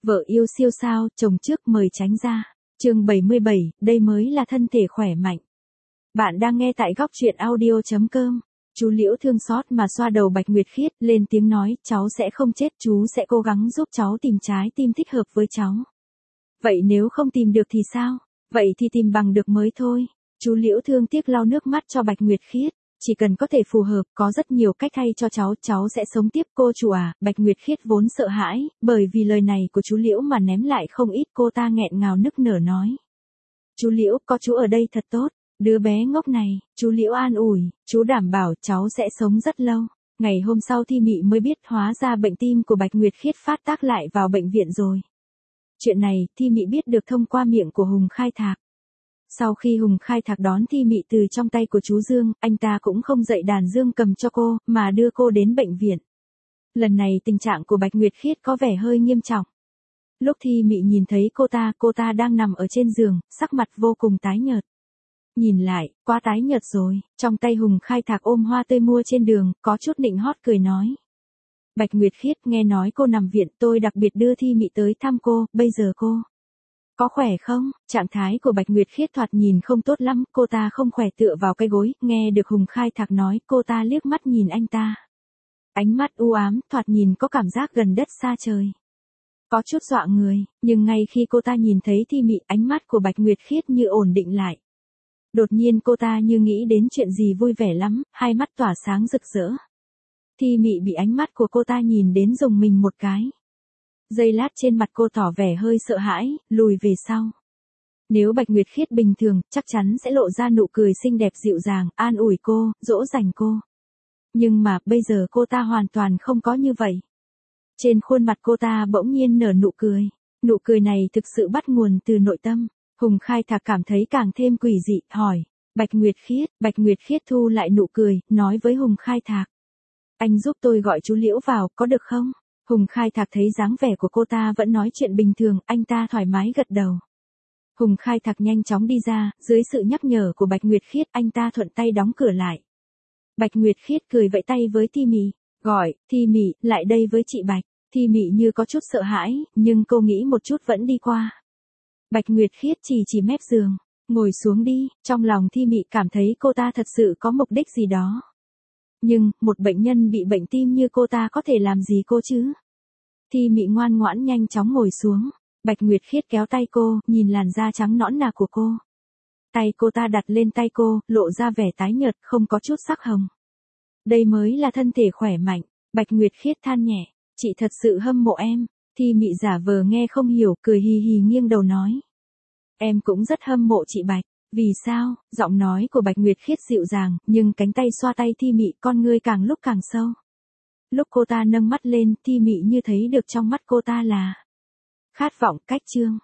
Vợ yêu siêu sao, chồng trước mời tránh ra. Chương 77, đây mới là thân thể khỏe mạnh. Bạn đang nghe tại góc truyện audio.com. Chú Liễu thương xót mà xoa đầu Bạch Nguyệt Khiết, lên tiếng nói, cháu sẽ không chết, chú sẽ cố gắng giúp cháu tìm trái tim thích hợp với cháu. Vậy nếu không tìm được thì sao? Vậy thì tìm bằng được mới thôi. Chú Liễu thương tiếc lau nước mắt cho Bạch Nguyệt Khiết. Chỉ cần có thể phù hợp, có rất nhiều cách thay cho cháu sẽ sống tiếp cô chủ à. Bạch Nguyệt Khiết vốn sợ hãi, bởi vì lời này của chú Liễu mà ném lại không ít, cô ta nghẹn ngào nức nở nói. Chú Liễu, có chú ở đây thật tốt. Đứa bé ngốc này, chú Liễu an ủi, chú đảm bảo cháu sẽ sống rất lâu. Ngày hôm sau Thi Mị mới biết hóa ra bệnh tim của Bạch Nguyệt Khiết phát tác lại vào bệnh viện rồi. Chuyện này, Thi Mị biết được thông qua miệng của Hùng Khai Thạc. Sau khi Hùng Khai Thạc đón Thi Mị từ trong tay của chú Dương, anh ta cũng không dạy đàn dương cầm cho cô, mà đưa cô đến bệnh viện. Lần này tình trạng của Bạch Nguyệt Khiết có vẻ hơi nghiêm trọng. Lúc Thi Mị nhìn thấy cô ta đang nằm ở trên giường, sắc mặt vô cùng tái nhợt. Nhìn lại, quá tái nhợt rồi, trong tay Hùng Khai Thạc ôm hoa tươi mua trên đường, có chút nịnh hót cười nói. Bạch Nguyệt Khiết, nghe nói cô nằm viện, tôi đặc biệt đưa Thi Mị tới thăm cô, bây giờ cô có khỏe không? Trạng thái của Bạch Nguyệt Khiết thoạt nhìn không tốt lắm, cô ta không khỏe tựa vào cái gối, nghe được Hùng Khai Thạc nói, cô ta liếc mắt nhìn anh ta. Ánh mắt u ám, thoạt nhìn có cảm giác gần đất xa trời. Có chút dọa người, nhưng ngay khi cô ta nhìn thấy Thi Mị, ánh mắt của Bạch Nguyệt Khiết như ổn định lại. Đột nhiên cô ta như nghĩ đến chuyện gì vui vẻ lắm, hai mắt tỏa sáng rực rỡ. Thi Mị bị ánh mắt của cô ta nhìn đến rùng mình một cái. Giây lát trên mặt cô tỏ vẻ hơi sợ hãi, lùi về sau. Nếu Bạch Nguyệt Khiết bình thường, chắc chắn sẽ lộ ra nụ cười xinh đẹp dịu dàng, an ủi cô, dỗ dành cô. Nhưng mà, bây giờ cô ta hoàn toàn không có như vậy. Trên khuôn mặt cô ta bỗng nhiên nở nụ cười. Nụ cười này thực sự bắt nguồn từ nội tâm. Hùng Khai Thạc cảm thấy càng thêm quỷ dị, hỏi. Bạch Nguyệt Khiết thu lại nụ cười, nói với Hùng Khai Thạc. Anh giúp tôi gọi chú Liễu vào, có được không? Hùng Khai Thạc thấy dáng vẻ của cô ta vẫn nói chuyện bình thường, anh ta thoải mái gật đầu. Hùng Khai Thạc nhanh chóng đi ra, dưới sự nhắc nhở của Bạch Nguyệt Khiết, anh ta thuận tay đóng cửa lại. Bạch Nguyệt Khiết cười vẫy tay với Thi Mị, gọi, Thi Mị, lại đây với chị Bạch. Thi Mị như có chút sợ hãi, nhưng cô nghĩ một chút vẫn đi qua. Bạch Nguyệt Khiết chỉ mép giường, ngồi xuống đi, trong lòng Thi Mị cảm thấy cô ta thật sự có mục đích gì đó. Nhưng, một bệnh nhân bị bệnh tim như cô ta có thể làm gì cô chứ? Thi Mị ngoan ngoãn nhanh chóng ngồi xuống. Bạch Nguyệt Khiết kéo tay cô, nhìn làn da trắng nõn nà của cô. Tay cô ta đặt lên tay cô, lộ ra vẻ tái nhợt, không có chút sắc hồng. Đây mới là thân thể khỏe mạnh. Bạch Nguyệt Khiết than nhẹ, chị thật sự hâm mộ em. Thi Mị giả vờ nghe không hiểu, cười hì hì nghiêng đầu nói. Em cũng rất hâm mộ chị Bạch. Vì sao? Giọng nói của Bạch Nguyệt Khiết dịu dàng, nhưng cánh tay xoa tay Thi Mị, con ngươi càng lúc càng sâu. Lúc cô ta nâng mắt lên, Thi Mị như thấy được trong mắt cô ta là khát vọng, cách chương.